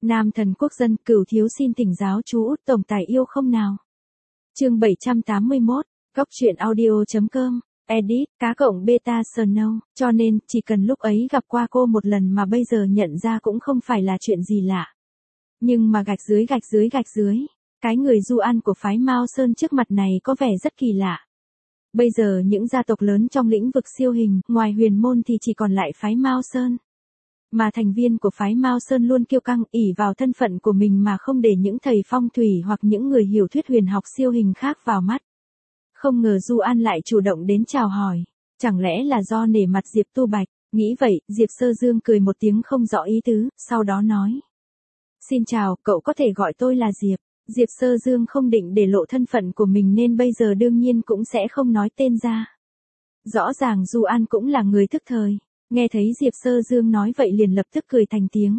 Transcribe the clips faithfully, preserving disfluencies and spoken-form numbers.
Nam thần quốc dân, Cửu thiếu xin thỉnh giáo chú Út tổng tài yêu không nào. Chương bảy trăm tám mươi mốt, góc truyện audio.com, edit, cá cộng beta snow, cho nên, chỉ cần lúc ấy gặp qua cô một lần mà bây giờ nhận ra cũng không phải là chuyện gì lạ. Nhưng mà gạch dưới gạch dưới gạch dưới, cái người du an của phái Mao Sơn trước mặt này có vẻ rất kỳ lạ. Bây giờ những gia tộc lớn trong lĩnh vực siêu hình, ngoài huyền môn thì chỉ còn lại phái Mao Sơn. Mà thành viên của phái Mao Sơn luôn kiêu căng ỷ vào thân phận của mình mà không để những thầy phong thủy hoặc những người hiểu thuyết huyền học siêu hình khác vào mắt. Không ngờ Du An lại chủ động đến chào hỏi. Chẳng lẽ là do nể mặt Diệp Tu Bạch? Nghĩ vậy, Diệp Sơ Dương cười một tiếng không rõ ý tứ, sau đó nói. Xin chào, cậu có thể gọi tôi là Diệp. Diệp Sơ Dương không định để lộ thân phận của mình nên bây giờ đương nhiên cũng sẽ không nói tên ra. Rõ ràng Du An cũng là người thức thời. Nghe thấy Diệp Sơ Dương nói vậy liền lập tức cười thành tiếng.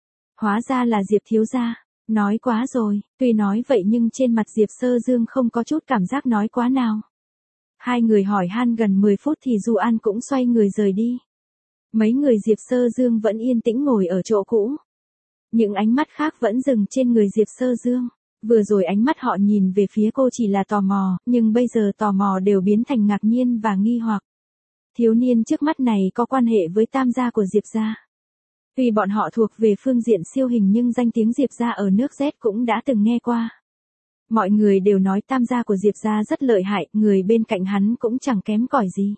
Hóa ra là Diệp thiếu gia, nói quá rồi, tuy nói vậy nhưng trên mặt Diệp Sơ Dương không có chút cảm giác nói quá nào. Hai người hỏi han gần mười phút thì Du An cũng xoay người rời đi. Mấy người Diệp Sơ Dương vẫn yên tĩnh ngồi ở chỗ cũ. Những ánh mắt khác vẫn dừng trên người Diệp Sơ Dương. Vừa rồi ánh mắt họ nhìn về phía cô chỉ là tò mò, nhưng bây giờ tò mò đều biến thành ngạc nhiên và nghi hoặc. Thiếu niên trước mắt này có quan hệ với tam gia của Diệp gia. Tuy bọn họ thuộc về phương diện siêu hình nhưng danh tiếng Diệp gia ở nước Z cũng đã từng nghe qua. Mọi người đều nói tam gia của Diệp gia rất lợi hại, người bên cạnh hắn cũng chẳng kém cỏi gì.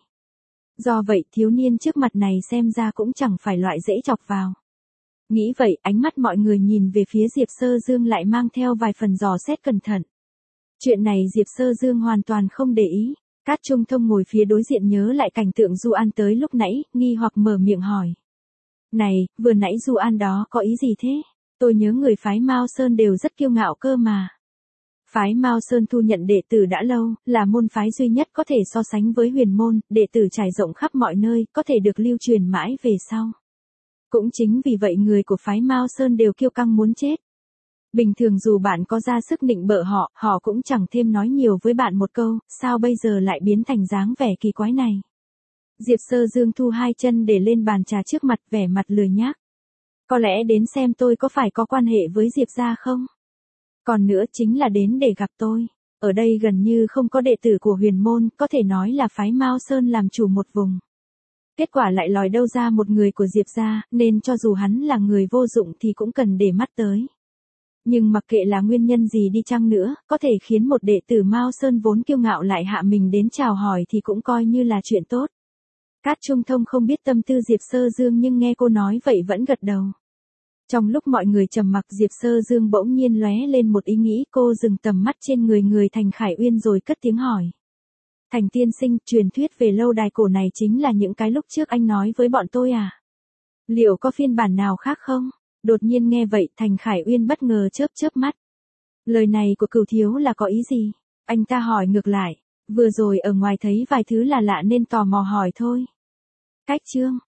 Do vậy thiếu niên trước mặt này xem ra cũng chẳng phải loại dễ chọc vào. Nghĩ vậy, ánh mắt mọi người nhìn về phía Diệp Sơ Dương lại mang theo vài phần dò xét cẩn thận. Chuyện này Diệp Sơ Dương hoàn toàn không để ý. Cát Trung Thông ngồi phía đối diện nhớ lại cảnh tượng Du An tới lúc nãy, nghi hoặc mở miệng hỏi. Này, vừa nãy Du An đó có ý gì thế? Tôi nhớ người phái Mao Sơn đều rất kiêu ngạo cơ mà. Phái Mao Sơn thu nhận đệ tử đã lâu, là môn phái duy nhất có thể so sánh với huyền môn, đệ tử trải rộng khắp mọi nơi, có thể được lưu truyền mãi về sau. Cũng chính vì vậy người của phái Mao Sơn đều kiêu căng muốn chết. Bình thường dù bạn có ra sức nịnh bợ họ, họ cũng chẳng thêm nói nhiều với bạn một câu, sao bây giờ lại biến thành dáng vẻ kỳ quái này. Diệp Sơ Dương thu hai chân để lên bàn trà trước mặt vẻ mặt lười nhác. Có lẽ đến xem tôi có phải có quan hệ với Diệp gia không? Còn nữa chính là đến để gặp tôi. Ở đây gần như không có đệ tử của huyền môn, có thể nói là phái Mao Sơn làm chủ một vùng. Kết quả lại lòi đâu ra một người của Diệp gia, nên cho dù hắn là người vô dụng thì cũng cần để mắt tới. Nhưng mặc kệ là nguyên nhân gì đi chăng nữa, có thể khiến một đệ tử Mao Sơn vốn kiêu ngạo lại hạ mình đến chào hỏi thì cũng coi như là chuyện tốt. Cát Trung Thông không biết tâm tư Diệp Sơ Dương nhưng nghe cô nói vậy vẫn gật đầu. Trong lúc mọi người trầm mặc Diệp Sơ Dương bỗng nhiên lóe lên một ý nghĩ, cô dừng tầm mắt trên người người Thành Khải Uyên rồi cất tiếng hỏi. Thành tiên sinh, truyền thuyết về lâu đài cổ này chính là những cái lúc trước anh nói với bọn tôi à? Liệu có phiên bản nào khác không? Đột nhiên nghe vậy Thành Khải Uyên bất ngờ chớp chớp mắt. Lời này của Cửu thiếu là có ý gì? Anh ta hỏi ngược lại. Vừa rồi ở ngoài thấy vài thứ là lạ nên tò mò hỏi thôi. Cách chương.